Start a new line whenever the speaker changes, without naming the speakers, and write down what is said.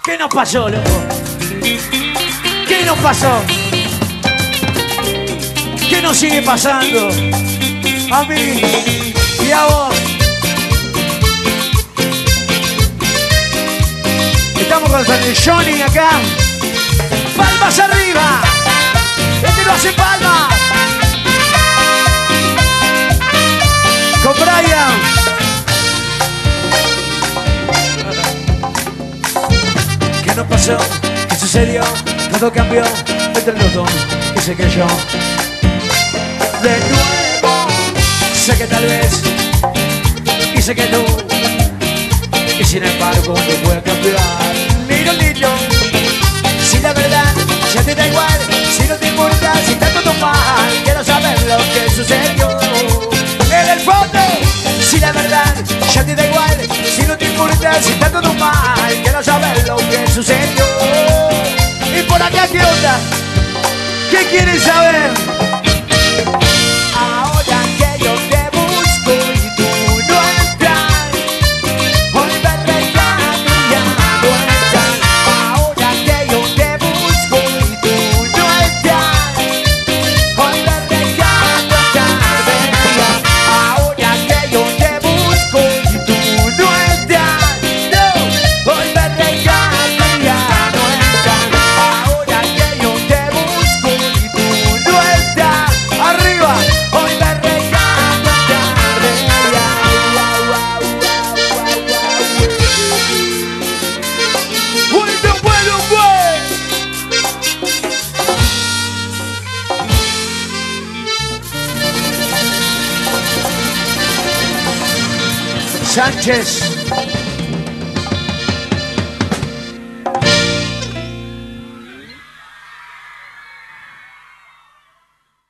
¿Qué nos pasó, loco? ¿Qué nos pasó? ¿Qué nos sigue pasando? A mí y a vos. Estamos con el Johnny acá. ¡Palmas arriba! ¡Este no hace palmas! Con Brian. ¿Qué nos pasó? ¿Qué sucedió? Todo cambió entre los dos y sé que yo de nuevo sé que tal vez y sé que tú y sin embargo no voy a cambiar. Niño, niño, si la verdad ya te da igual, si no te importa, si está todo mal, quiero saber lo que sucedió. En el fondo, si la verdad ya te da igual, si no te importa, si está todo mal, quiero saber lo que sucedió. Y por acá, ¿qué onda? ¿Qué quieres saber? Ahora que yo te busco y tú no estás, volveré ya no estás. Ahora que yo te busco y tú no estás, volveré ya no estás. Ahora que yo te busco y tú no estás, no, volveré ya no estás. Ahora que yo te busco y tú no estás, arriba, volveré ya no estás. Bueno, pues. Sánchez,